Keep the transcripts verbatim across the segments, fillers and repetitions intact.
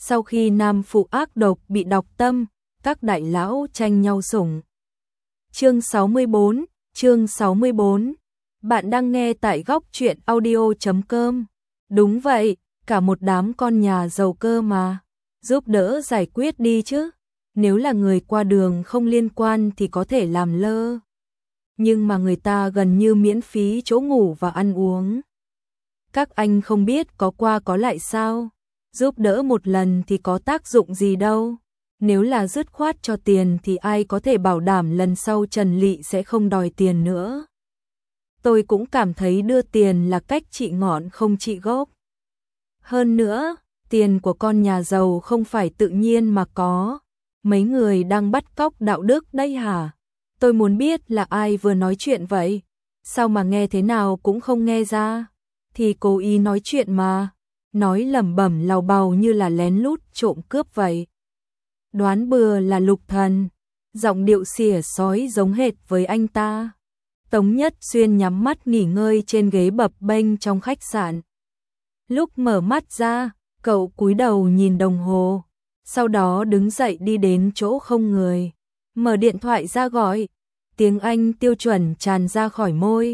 Sau khi nam phụ ác độc bị độc tâm, các đại lão tranh nhau sủng. Chương sáu mươi bốn, chương sáu mươi bốn. Bạn đang nghe tại góc truyện audio chấm com. Đúng vậy, cả một đám con nhà giàu cơ mà, giúp đỡ giải quyết đi chứ. Nếu là người qua đường không liên quan thì có thể làm lơ. Nhưng mà người ta gần như miễn phí chỗ ngủ và ăn uống. Các anh không biết có qua có lại sao? Giúp đỡ một lần thì có tác dụng gì đâu. Nếu là dứt khoát cho tiền thì ai có thể bảo đảm lần sau Trần Lị sẽ không đòi tiền nữa. Tôi cũng cảm thấy đưa tiền là cách trị ngọn không trị gốc. Hơn nữa, tiền của con nhà giàu không phải tự nhiên mà có. Mấy người đang bắt cóc đạo đức đây hả? Tôi muốn biết là ai vừa nói chuyện vậy? Sao mà nghe thế nào cũng không nghe ra? Thì cố ý nói chuyện mà. Nói lẩm bẩm lào bào như là lén lút trộm cướp vậy. Đoán bừa là Lục Thần. Giọng điệu xỉa sói giống hệt với anh ta. Tống Nhất Xuyên nhắm mắt nghỉ ngơi trên ghế bập bênh trong khách sạn. Lúc mở mắt ra, cậu cúi đầu nhìn đồng hồ. Sau đó đứng dậy đi đến chỗ không người. Mở điện thoại ra gọi. Tiếng Anh tiêu chuẩn tràn ra khỏi môi.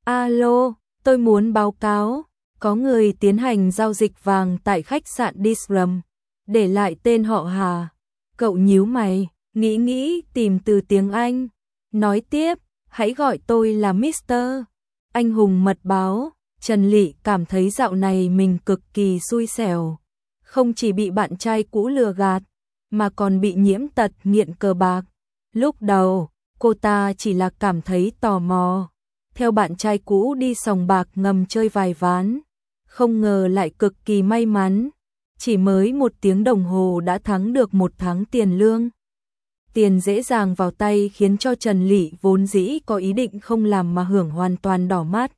Alo, tôi muốn báo cáo. Có người tiến hành giao dịch vàng tại khách sạn Disram. Để lại tên họ Hà. Cậu nhíu mày, nghĩ nghĩ tìm từ tiếng Anh. Nói tiếp, hãy gọi tôi là Mister Anh hùng mật báo. Trần Lị cảm thấy dạo này mình cực kỳ xui xẻo. Không chỉ bị bạn trai cũ lừa gạt, mà còn bị nhiễm tật nghiện cờ bạc. Lúc đầu, cô ta chỉ là cảm thấy tò mò. Theo bạn trai cũ đi sòng bạc ngầm chơi vài ván. Không ngờ lại cực kỳ may mắn. Chỉ mới một tiếng đồng hồ đã thắng được một tháng tiền lương. Tiền dễ dàng vào tay khiến cho Trần Lị vốn dĩ có ý định không làm mà hưởng hoàn toàn đỏ mắt.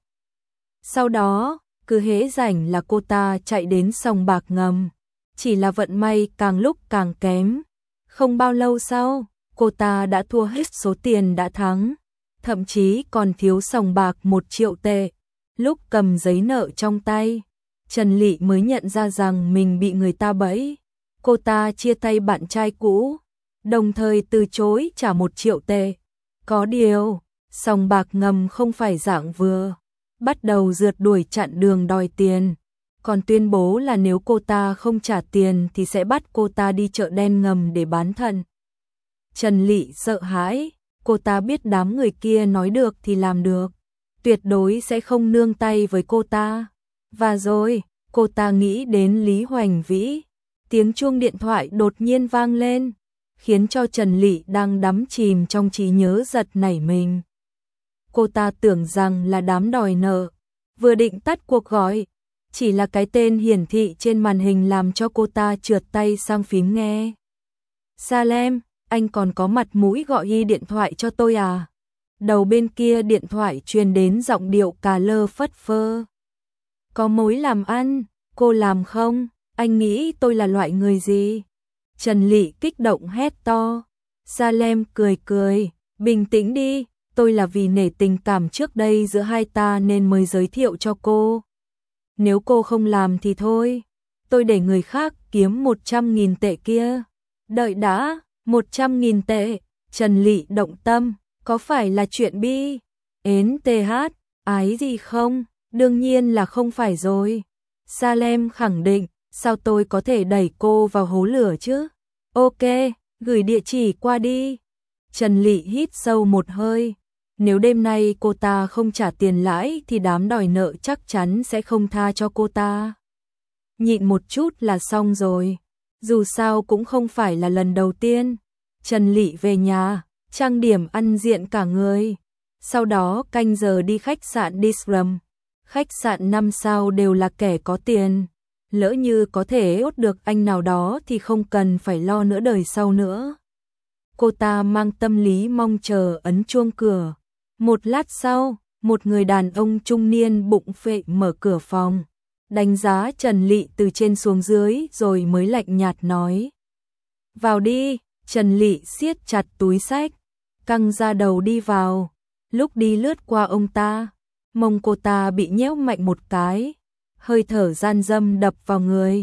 Sau đó, cứ hễ rảnh là cô ta chạy đến sòng bạc ngầm. Chỉ là vận may càng lúc càng kém. Không bao lâu sau, cô ta đã thua hết số tiền đã thắng. Thậm chí còn thiếu sòng bạc một triệu tệ. Lúc cầm giấy nợ trong tay, Trần Lị mới nhận ra rằng mình bị người ta bẫy. Cô ta chia tay bạn trai cũ, đồng thời từ chối trả một triệu tệ. Có điều, sòng bạc ngầm không phải dạng vừa. Bắt đầu rượt đuổi chặn đường đòi tiền. Còn tuyên bố là nếu cô ta không trả tiền thì sẽ bắt cô ta đi chợ đen ngầm để bán thận. Trần Lị sợ hãi, cô ta biết đám người kia nói được thì làm được. Tuyệt đối sẽ không nương tay với cô ta. Và rồi, cô ta nghĩ đến Lý Hoành Vĩ. Tiếng chuông điện thoại đột nhiên vang lên, khiến cho Trần Lị đang đắm chìm trong trí nhớ giật nảy mình. Cô ta tưởng rằng là đám đòi nợ. Vừa định tắt cuộc gọi, chỉ là cái tên hiển thị trên màn hình làm cho cô ta trượt tay sang phím nghe. Salem, anh còn có mặt mũi gọi y điện thoại cho tôi à? Đầu bên kia điện thoại truyền đến giọng điệu cà lơ phất phơ. Có mối làm ăn, cô làm không? Anh nghĩ tôi là loại người gì? Trần Lị kích động hét to. Salem cười cười, bình tĩnh đi, tôi là vì nể tình cảm trước đây giữa hai ta nên mới giới thiệu cho cô. Nếu cô không làm thì thôi, tôi để người khác kiếm một trăm nghìn tệ kia. Đợi đã, một trăm nghìn tệ, Trần Lị động tâm, có phải là chuyện bi? Ến tê hát, ái gì không? Đương nhiên là không phải rồi. Salem khẳng định, sao tôi có thể đẩy cô vào hố lửa chứ? Ok, gửi địa chỉ qua đi. Trần Lị hít sâu một hơi. Nếu đêm nay cô ta không trả tiền lãi thì đám đòi nợ chắc chắn sẽ không tha cho cô ta. Nhịn một chút là xong rồi. Dù sao cũng không phải là lần đầu tiên. Trần Lị về nhà, trang điểm ăn diện cả người. Sau đó canh giờ đi khách sạn Disram. Khách sạn năm sao đều là kẻ có tiền. Lỡ như có thể ốt được anh nào đó thì không cần phải lo nữa đời sau nữa. Cô ta mang tâm lý mong chờ ấn chuông cửa. Một lát sau, một người đàn ông trung niên bụng phệ mở cửa phòng. Đánh giá Trần Lị từ trên xuống dưới rồi mới lạnh nhạt nói. Vào đi, Trần Lị siết chặt túi xách, căng ra đầu đi vào. Lúc đi lướt qua ông ta, mông cô ta bị nhéo mạnh một cái. Hơi thở gian dâm đập vào người.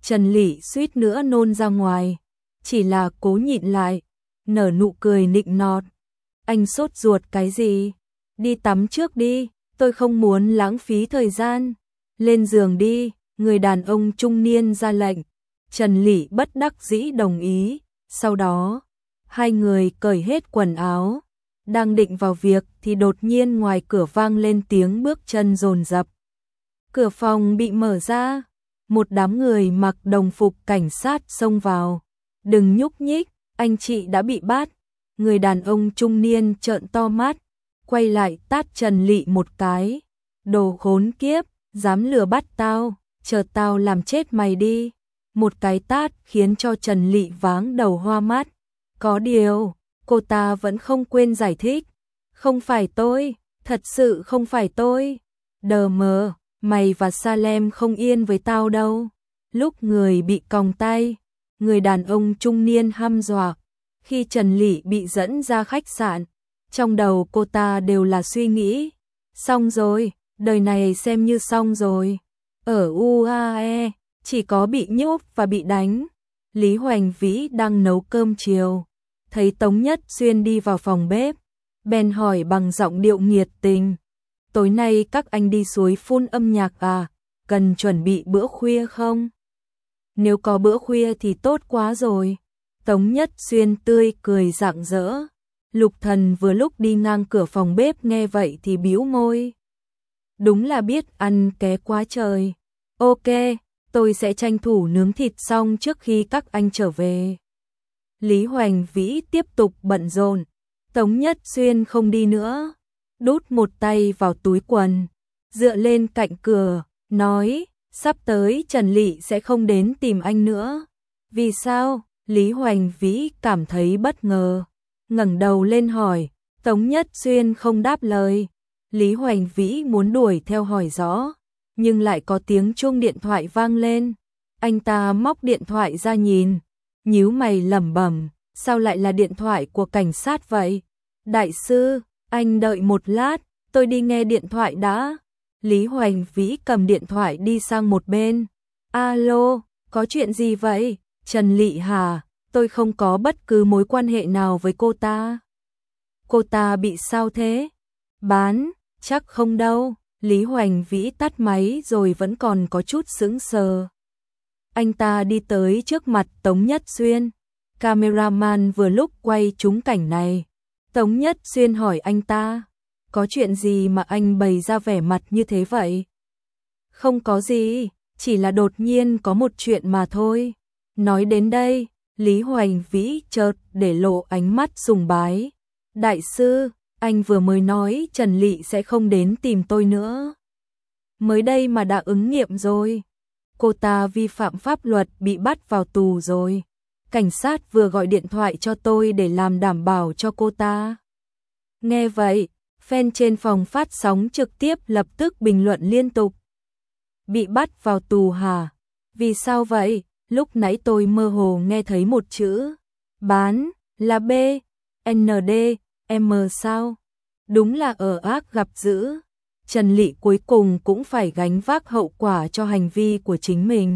Trần Lị suýt nữa nôn ra ngoài, chỉ là cố nhịn lại, nở nụ cười nịnh nọt. Anh sốt ruột cái gì? Đi tắm trước đi, tôi không muốn lãng phí thời gian. Lên giường đi, người đàn ông trung niên ra lệnh. Trần Lị bất đắc dĩ đồng ý, sau đó, hai người cởi hết quần áo. Đang định vào việc thì đột nhiên ngoài cửa vang lên tiếng bước chân dồn dập. Cửa phòng bị mở ra, một đám người mặc đồng phục cảnh sát xông vào. Đừng nhúc nhích, anh chị đã bị bắt. Người đàn ông trung niên trợn to mắt, quay lại tát Trần Lị một cái. Đồ khốn kiếp, dám lừa bắt tao, chờ tao làm chết mày đi. Một cái tát khiến cho Trần Lị váng đầu hoa mắt. Có điều, cô ta vẫn không quên giải thích. Không phải tôi, thật sự không phải tôi. Đờ mờ, mày và Salem không yên với tao đâu. Lúc người bị còng tay, người đàn ông trung niên hăm dọa. Khi Trần Lị bị dẫn ra khách sạn, trong đầu cô ta đều là suy nghĩ. Xong rồi, đời này xem như xong rồi. Ở u a e, chỉ có bị nhốt và bị đánh. Lý Hoành Vĩ đang nấu cơm chiều, thấy Tống Nhất Xuyên đi vào phòng bếp, bèn hỏi bằng giọng điệu nhiệt tình. Tối nay các anh đi suối phun âm nhạc à, cần chuẩn bị bữa khuya không? Nếu có bữa khuya thì tốt quá rồi. Tống Nhất Xuyên tươi cười rạng rỡ. Lục Thần vừa lúc đi ngang cửa phòng bếp nghe vậy thì bĩu môi. Đúng là biết ăn ké quá trời. Ok, tôi sẽ tranh thủ nướng thịt xong trước khi các anh trở về. Lý Hoành Vĩ tiếp tục bận rộn. Tống Nhất Xuyên không đi nữa, đút một tay vào túi quần, dựa lên cạnh cửa, nói, sắp tới Trần Lị sẽ không đến tìm anh nữa. Vì sao? Lý Hoành Vĩ cảm thấy bất ngờ, ngẩng đầu lên hỏi. Tống Nhất Xuyên không đáp lời. Lý Hoành Vĩ muốn đuổi theo hỏi rõ, nhưng lại có tiếng chuông điện thoại vang lên. Anh ta móc điện thoại ra nhìn, nhíu mày lẩm bẩm, sao lại là điện thoại của cảnh sát vậy? Đại sư, anh đợi một lát, tôi đi nghe điện thoại đã. Lý Hoành Vĩ cầm điện thoại đi sang một bên. Alo, có chuyện gì vậy? Trần Lị hả? Tôi không có bất cứ mối quan hệ nào với cô ta. Cô ta bị sao thế? Bán, chắc không đâu. Lý Hoành Vĩ tắt máy rồi vẫn còn có chút sững sờ. Anh ta đi tới trước mặt Tống Nhất Xuyên. Cameraman vừa lúc quay trúng cảnh này. Tống Nhất Xuyên hỏi anh ta, có chuyện gì mà anh bày ra vẻ mặt như thế vậy? Không có gì, chỉ là đột nhiên có một chuyện mà thôi. Nói đến đây, Lý Hoành Vĩ chợt để lộ ánh mắt sùng bái. Đại sư, anh vừa mới nói Trần Lị sẽ không đến tìm tôi nữa. Mới đây mà đã ứng nghiệm rồi. Cô ta vi phạm pháp luật bị bắt vào tù rồi. Cảnh sát vừa gọi điện thoại cho tôi để làm đảm bảo cho cô ta. Nghe vậy, fan trên phòng phát sóng trực tiếp lập tức bình luận liên tục. Bị bắt vào tù hả? Vì sao vậy? Lúc nãy tôi mơ hồ nghe thấy một chữ. Bán, là B, N D, M sao? Đúng là ở ác gặp dữ. Trần Lị cuối cùng cũng phải gánh vác hậu quả cho hành vi của chính mình.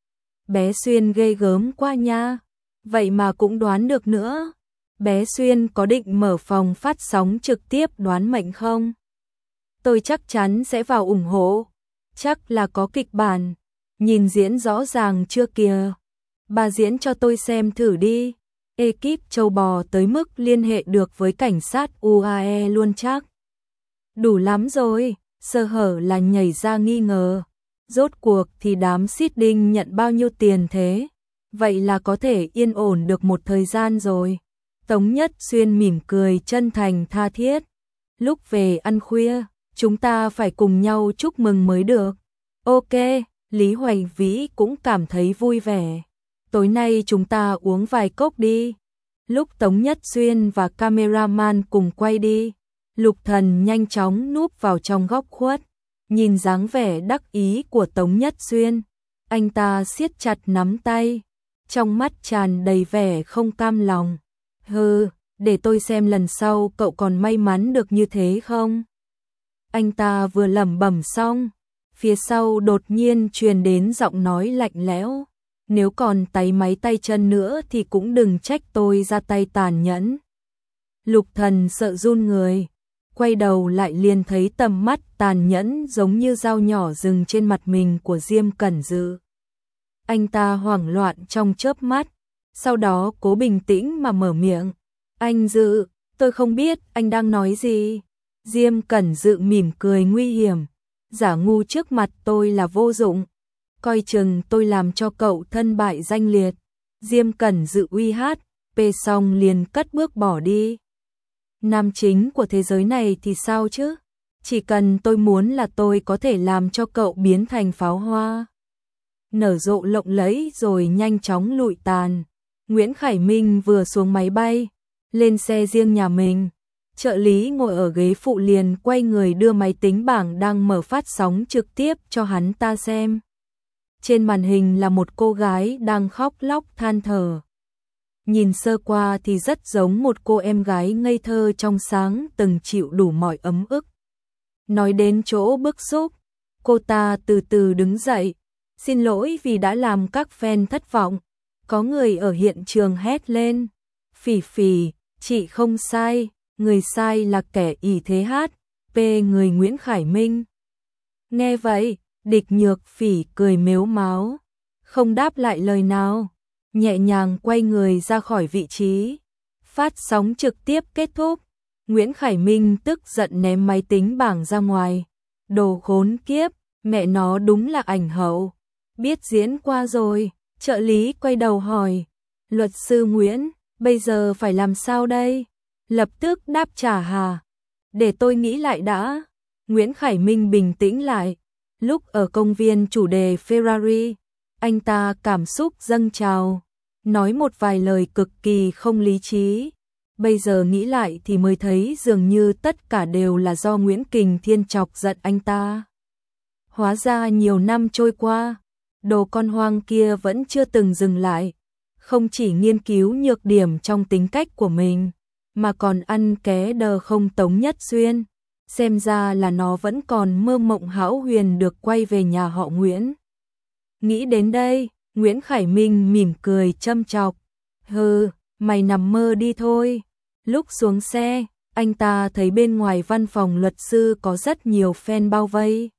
Bé Xuyên ghê gớm quá nha. Vậy mà cũng đoán được nữa. Bé Xuyên có định mở phòng phát sóng trực tiếp đoán mệnh không? Tôi chắc chắn sẽ vào ủng hộ. Chắc là có kịch bản. Nhìn diễn rõ ràng chưa kìa. Bà diễn cho tôi xem thử đi. Ekip châu bò tới mức liên hệ được với cảnh sát u a e luôn chắc. Đủ lắm rồi, sơ hở là nhảy ra nghi ngờ. Rốt cuộc thì đám seeding nhận bao nhiêu tiền thế? Vậy là có thể yên ổn được một thời gian rồi. Tống Nhất Xuyên mỉm cười chân thành tha thiết. Lúc về ăn khuya, chúng ta phải cùng nhau chúc mừng mới được. Ok, Lý Hoành Vĩ cũng cảm thấy vui vẻ. Tối nay chúng ta uống vài cốc đi. Lúc Tống Nhất Xuyên và cameraman cùng quay đi, Lục Thần nhanh chóng núp vào trong góc khuất. Nhìn dáng vẻ đắc ý của Tống Nhất Xuyên, anh ta siết chặt nắm tay, trong mắt tràn đầy vẻ không cam lòng. Hừ, để tôi xem lần sau cậu còn may mắn được như thế không? Anh ta vừa lẩm bẩm xong, phía sau đột nhiên truyền đến giọng nói lạnh lẽo. Nếu còn táy máy tay chân nữa thì cũng đừng trách tôi ra tay tàn nhẫn. Lục Thần sợ run người, quay đầu lại liền thấy tầm mắt tàn nhẫn giống như dao nhỏ dừng trên mặt mình của Diêm Cẩn Dự. Anh ta hoảng loạn trong chớp mắt, sau đó cố bình tĩnh mà mở miệng. Anh Dự, tôi không biết anh đang nói gì. Diêm Cẩn Dự mỉm cười nguy hiểm. Giả ngu trước mặt tôi là vô dụng. Coi chừng tôi làm cho cậu thân bại danh liệt. Diêm Cẩn Dự uy hát, pê xong liền cất bước bỏ đi. Nam chính của thế giới này thì sao chứ? Chỉ cần tôi muốn là tôi có thể làm cho cậu biến thành pháo hoa. Nở rộ lộng lẫy rồi nhanh chóng lụi tàn. Nguyễn Khải Minh vừa xuống máy bay, lên xe riêng nhà mình. Trợ lý ngồi ở ghế phụ liền quay người đưa máy tính bảng đang mở phát sóng trực tiếp cho hắn ta xem. Trên màn hình là một cô gái đang khóc lóc than thở. Nhìn sơ qua thì rất giống một cô em gái ngây thơ trong sáng từng chịu đủ mọi ấm ức. Nói đến chỗ bức xúc, cô ta từ từ đứng dậy. Xin lỗi vì đã làm các fan thất vọng. Có người ở hiện trường hét lên. Phỉ Phỉ, chị không sai, người sai là kẻ ỷ thế hát, pê người Nguyễn Khải Minh. Nghe vậy, Địch Nhược Phỉ cười mếu máo, không đáp lại lời nào, nhẹ nhàng quay người ra khỏi vị trí. Phát sóng trực tiếp kết thúc, Nguyễn Khải Minh tức giận ném máy tính bảng ra ngoài. Đồ khốn kiếp, mẹ nó đúng là ảnh hậu. Biết diễn qua rồi, trợ lý quay đầu hỏi. Luật sư Nguyễn, bây giờ phải làm sao đây? Lập tức đáp trả hà. Để tôi nghĩ lại đã. Nguyễn Khải Minh bình tĩnh lại. Lúc ở công viên chủ đề Ferrari, anh ta cảm xúc dâng trào, nói một vài lời cực kỳ không lý trí. Bây giờ nghĩ lại thì mới thấy dường như tất cả đều là do Nguyễn Kình Thiên chọc giận anh ta. Hóa ra nhiều năm trôi qua, đồ con hoang kia vẫn chưa từng dừng lại. Không chỉ nghiên cứu nhược điểm trong tính cách của mình, mà còn ăn ké đờ không Tống Nhất Xuyên. Xem ra là nó vẫn còn mơ mộng hão huyền được quay về nhà họ Nguyễn. Nghĩ đến đây, Nguyễn Khải Minh mỉm cười châm chọc. Hừ, mày nằm mơ đi thôi. Lúc xuống xe, anh ta thấy bên ngoài văn phòng luật sư có rất nhiều fan bao vây.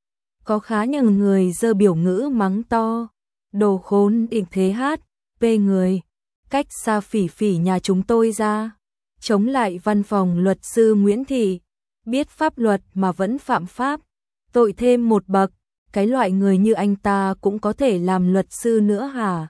Có khá nhiều người giơ biểu ngữ mắng to. Đồ khốn định thế hát, pê người. Cách xa Phỉ Phỉ nhà chúng tôi ra. Chống lại văn phòng luật sư Nguyễn Thị. Biết pháp luật mà vẫn phạm pháp. Tội thêm một bậc. Cái loại người như anh ta cũng có thể làm luật sư nữa hả?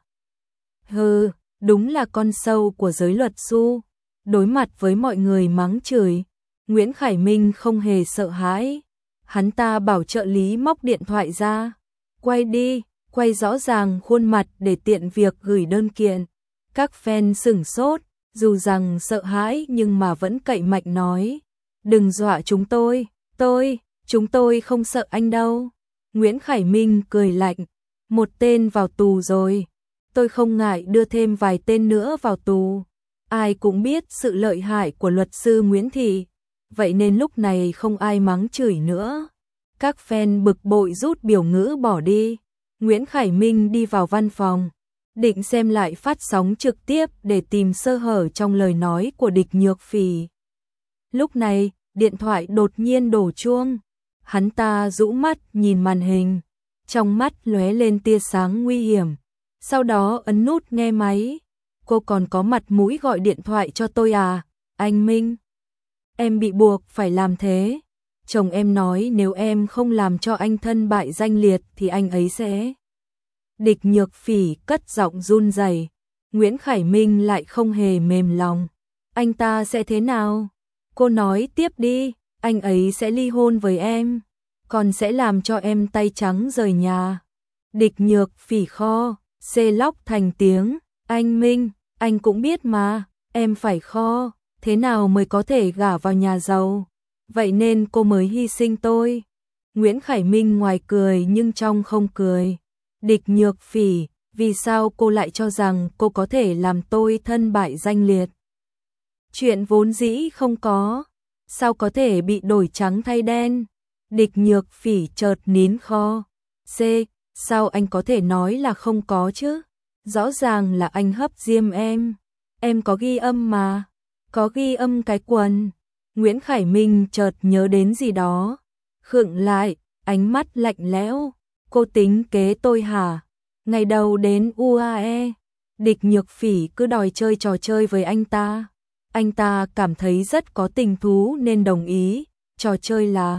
Hừ, đúng là con sâu của giới luật su. Đối mặt với mọi người mắng chửi, Nguyễn Khải Minh không hề sợ hãi. Hắn ta bảo trợ lý móc điện thoại ra. Quay đi, quay rõ ràng khuôn mặt để tiện việc gửi đơn kiện. Các fan sửng sốt, dù rằng sợ hãi nhưng mà vẫn cậy mạnh nói. Đừng dọa chúng tôi, tôi, chúng tôi không sợ anh đâu. Nguyễn Khải Minh cười lạnh, một tên vào tù rồi. Tôi không ngại đưa thêm vài tên nữa vào tù. Ai cũng biết sự lợi hại của luật sư Nguyễn Thị. Vậy nên lúc này không ai mắng chửi nữa. Các fan bực bội rút biểu ngữ bỏ đi. Nguyễn Khải Minh đi vào văn phòng, định xem lại phát sóng trực tiếp để tìm sơ hở trong lời nói của Địch Nhược Phỉ. Lúc này, điện thoại đột nhiên đổ chuông. Hắn ta rũ mắt nhìn màn hình, trong mắt lóe lên tia sáng nguy hiểm. Sau đó ấn nút nghe máy. Cô còn có mặt mũi gọi điện thoại cho tôi à? Anh Minh, em bị buộc phải làm thế. Chồng em nói nếu em không làm cho anh thân bại danh liệt thì anh ấy sẽ. Địch Nhược Phỉ cất giọng run rẩy. Nguyễn Khải Minh lại không hề mềm lòng. Anh ta sẽ thế nào? Cô nói tiếp đi. Anh ấy sẽ ly hôn với em, còn sẽ làm cho em tay trắng rời nhà. Địch Nhược Phỉ kho, xê lóc thành tiếng. Anh Minh, anh cũng biết mà, em phải kho, thế nào mới có thể gả vào nhà giàu. Vậy nên cô mới hy sinh tôi. Nguyễn Khải Minh ngoài cười nhưng trong không cười. Địch Nhược Phỉ, vì sao cô lại cho rằng cô có thể làm tôi thân bại danh liệt? Chuyện vốn dĩ không có, sao có thể bị đổi trắng thay đen? Địch Nhược Phỉ chợt nín kho. C, sao anh có thể nói là không có chứ? Rõ ràng là anh hấp diêm em. Em có ghi âm mà. Có ghi âm cái quần. Nguyễn Khải Minh chợt nhớ đến gì đó. Khựng lại, ánh mắt lạnh lẽo. Cô tính kế tôi hả? Ngày đầu đến u a e, Địch Nhược Phỉ cứ đòi chơi trò chơi với anh ta. Anh ta cảm thấy rất có tình thú nên đồng ý. Trò chơi là...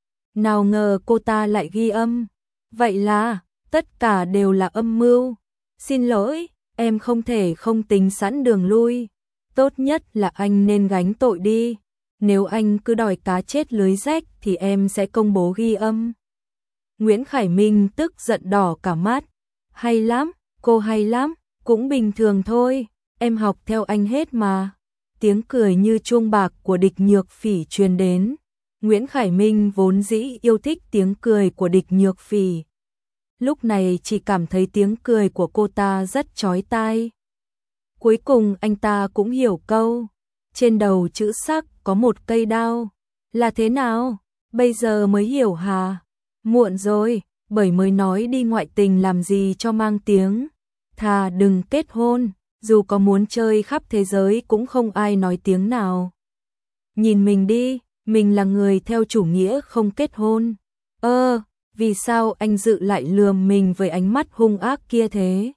Nào ngờ cô ta lại ghi âm. Vậy là, tất cả đều là âm mưu. Xin lỗi, em không thể không tính sẵn đường lui. Tốt nhất là anh nên gánh tội đi. Nếu anh cứ đòi cá chết lưới rách thì em sẽ công bố ghi âm. Nguyễn Khải Minh tức giận đỏ cả mắt. Hay lắm, cô hay lắm, cũng bình thường thôi, em học theo anh hết mà. Tiếng cười như chuông bạc của Địch Nhược Phỉ truyền đến. Nguyễn Khải Minh vốn dĩ yêu thích tiếng cười của Địch Nhược Phỉ. Lúc này chỉ cảm thấy tiếng cười của cô ta rất chói tai. Cuối cùng anh ta cũng hiểu câu. Trên đầu chữ sắc có một cây đao. Là thế nào? Bây giờ mới hiểu hả? Muộn rồi, bởi mới nói đi ngoại tình làm gì cho mang tiếng. Thà đừng kết hôn, dù có muốn chơi khắp thế giới cũng không ai nói tiếng nào. Nhìn mình đi, mình là người theo chủ nghĩa không kết hôn. Ơ, vì sao anh Dự lại lườm mình với ánh mắt hung ác kia thế?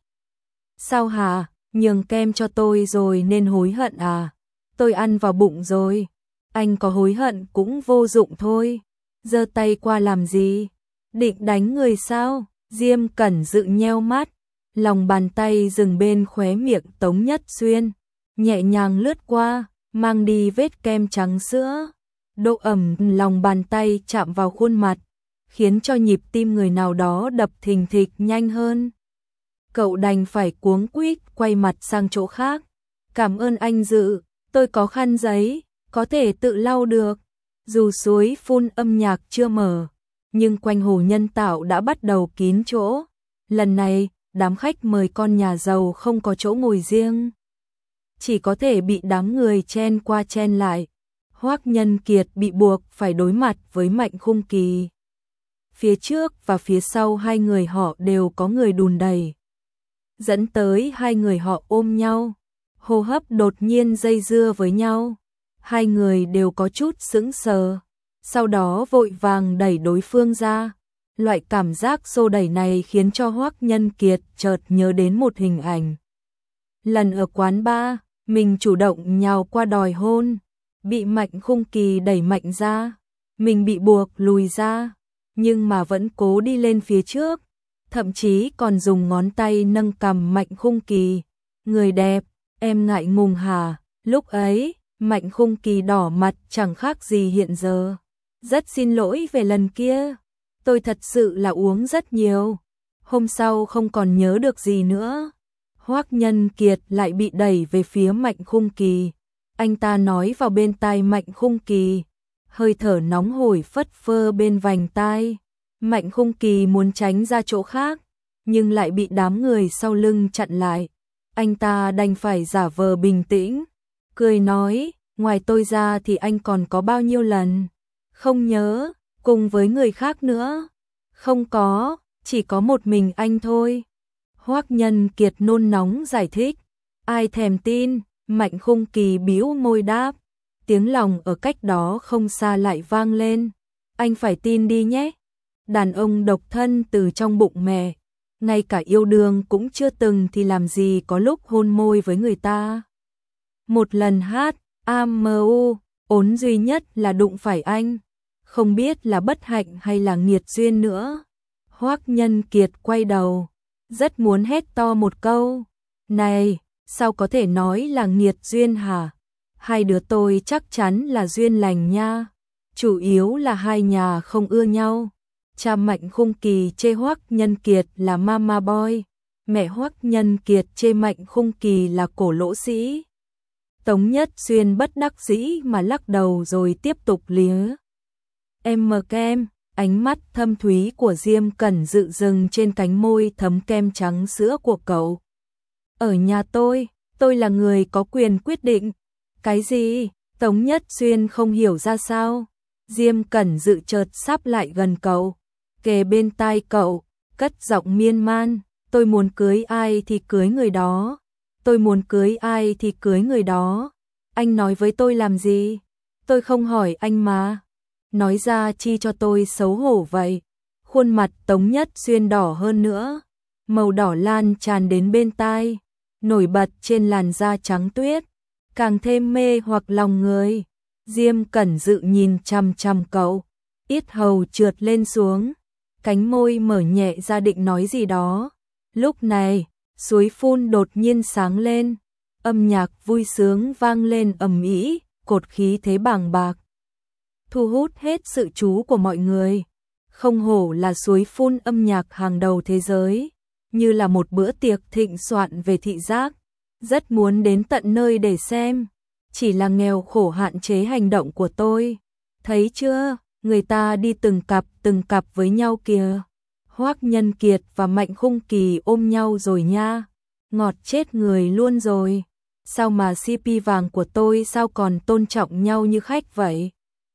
Sao hả, nhường kem cho tôi rồi nên hối hận à? Tôi ăn vào bụng rồi. Anh có hối hận cũng vô dụng thôi. Giơ tay qua làm gì? Định đánh người sao? Diêm Cẩn Dự nheo mắt. Lòng bàn tay dừng bên khóe miệng Tống Nhất Xuyên. Nhẹ nhàng lướt qua, mang đi vết kem trắng sữa. Độ ẩm lòng bàn tay chạm vào khuôn mặt, khiến cho nhịp tim người nào đó đập thình thịch nhanh hơn. Cậu đành phải cuống quýt quay mặt sang chỗ khác. Cảm ơn anh Dự, tôi có khăn giấy, có thể tự lau được. Dù suối phun âm nhạc chưa mở, nhưng quanh hồ nhân tạo đã bắt đầu kín chỗ. Lần này, đám khách mời con nhà giàu không có chỗ ngồi riêng. Chỉ có thể bị đám người chen qua chen lại. Hoắc Nhân Kiệt bị buộc phải đối mặt với Mạnh Khung Kỳ. Phía trước và phía sau hai người họ đều có người đùn đẩy, dẫn tới hai người họ ôm nhau, hô hấp đột nhiên dây dưa với nhau. Hai người đều có chút sững sờ, sau đó vội vàng đẩy đối phương ra. Loại cảm giác xô đẩy này khiến cho Hoắc Nhân Kiệt chợt nhớ đến một hình ảnh. Lần ở quán bar, mình chủ động nhào qua đòi hôn, bị Mạnh Khung Kỳ đẩy mạnh ra, mình bị buộc lùi ra, nhưng mà vẫn cố đi lên phía trước, thậm chí còn dùng ngón tay nâng cằm Mạnh Khung Kỳ. Người đẹp, em ngại ngùng hả? Lúc ấy, Mạnh Khung Kỳ đỏ mặt chẳng khác gì hiện giờ. Rất xin lỗi về lần kia, tôi thật sự là uống rất nhiều, hôm sau không còn nhớ được gì nữa. Hoắc Nhân Kiệt lại bị đẩy về phía Mạnh Khung Kỳ. Anh ta nói vào bên tai Mạnh Khung Kỳ, hơi thở nóng hổi phất phơ bên vành tai. Mạnh Khung Kỳ muốn tránh ra chỗ khác, nhưng lại bị đám người sau lưng chặn lại. Anh ta đành phải giả vờ bình tĩnh, cười nói, ngoài tôi ra thì anh còn có bao nhiêu lần? Không nhớ, cùng với người khác nữa. Không có, chỉ có một mình anh thôi. Hoắc Nhân Kiệt nôn nóng giải thích. Ai thèm tin? Mạnh Khung Kỳ bĩu môi đáp. Tiếng lòng ở cách đó không xa lại vang lên. Anh phải tin đi nhé. Đàn ông độc thân từ trong bụng mẹ, ngay cả yêu đương cũng chưa từng thì làm gì có lúc hôn môi với người ta. Một lần hát a em u, ốn duy nhất là đụng phải anh. Không biết là bất hạnh hay là nghiệt duyên nữa. Hoắc Nhân Kiệt quay đầu, rất muốn hét to một câu. Này, sao có thể nói là nghiệt duyên hả? Hai đứa tôi chắc chắn là duyên lành nha. Chủ yếu là hai nhà không ưa nhau. Cha Mạnh Khung Kỳ chê Hoắc Nhân Kiệt là mama boy, mẹ Hoắc Nhân Kiệt chê Mạnh Khung Kỳ là cổ lỗ sĩ. Tống Nhất Xuyên bất đắc dĩ mà lắc đầu rồi tiếp tục lía. Em mờ kem, ánh mắt thâm thúy của Diêm Cẩn Dự dừng trên cánh môi thấm kem trắng sữa của cậu. Ở nhà tôi, tôi là người có quyền quyết định. Cái gì? Tống Nhất Xuyên không hiểu ra sao. Diêm Cẩn Dự chợt sắp lại gần cậu, kề bên tai cậu, cất giọng miên man. Tôi muốn cưới ai thì cưới người đó. Tôi muốn cưới ai thì cưới người đó. Anh nói với tôi làm gì? Tôi không hỏi anh mà. Nói ra chi cho tôi xấu hổ vậy. Khuôn mặt Tống Nhất Xuyên đỏ hơn nữa. Màu đỏ lan tràn đến bên tai. Nổi bật trên làn da trắng tuyết. Càng thêm mê hoặc lòng người. Diêm Cẩn Dự nhìn chằm chằm cậu. Yết hầu trượt lên xuống. Cánh môi mở nhẹ ra định nói gì đó. Lúc này, suối phun đột nhiên sáng lên. Âm nhạc vui sướng vang lên ầm ĩ, cột khí thế bàng bạc. Thu hút hết sự chú của mọi người. Không hổ là suối phun âm nhạc hàng đầu thế giới. Như là một bữa tiệc thịnh soạn về thị giác. Rất muốn đến tận nơi để xem. Chỉ là nghèo khổ hạn chế hành động của tôi. Thấy chưa, người ta đi từng cặp từng cặp với nhau kìa. Hoắc Nhân Kiệt và Mạnh Khung Kỳ ôm nhau rồi nha. Ngọt chết người luôn rồi. Sao mà xê pê vàng của tôi sao còn tôn trọng nhau như khách vậy?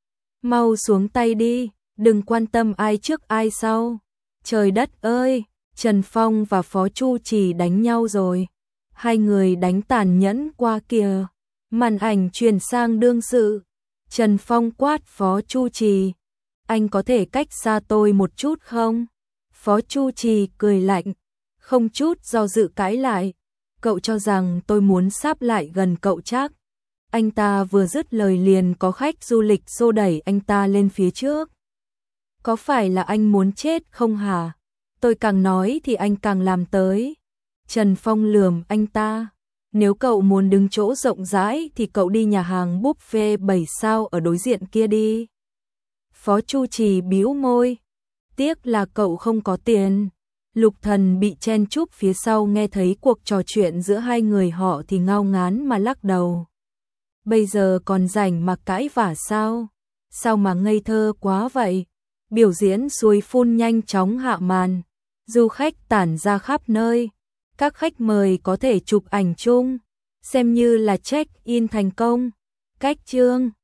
Mau xuống tay đi, đừng quan tâm ai trước ai sau. Trời đất ơi, Trần Phong và Phó Chu Trì đánh nhau rồi. Hai người đánh tàn nhẫn qua kìa. Màn ảnh chuyển sang đương sự. Trần Phong quát Phó Chu Trì. Anh có thể cách xa tôi một chút không? Phó Chu Trì cười lạnh. Không chút do dự cãi lại. Cậu cho rằng tôi muốn sáp lại gần cậu chắc. Anh ta vừa dứt lời liền có khách du lịch xô đẩy anh ta lên phía trước. Có phải là anh muốn chết không hả? Tôi càng nói thì anh càng làm tới. Trần Phong lườm anh ta. Nếu cậu muốn đứng chỗ rộng rãi thì cậu đi nhà hàng buffet bảy sao ở đối diện kia đi. Phó Chu Trì bĩu môi. Tiếc là cậu không có tiền. Lục Thần bị chen chúc phía sau nghe thấy cuộc trò chuyện giữa hai người họ thì ngao ngán mà lắc đầu. Bây giờ còn rảnh mà cãi vả sao? Sao mà ngây thơ quá vậy? Biểu diễn suối phun nhanh chóng hạ màn. Du khách tản ra khắp nơi. Các khách mời có thể chụp ảnh chung. Xem như là check-in thành công. Cách chương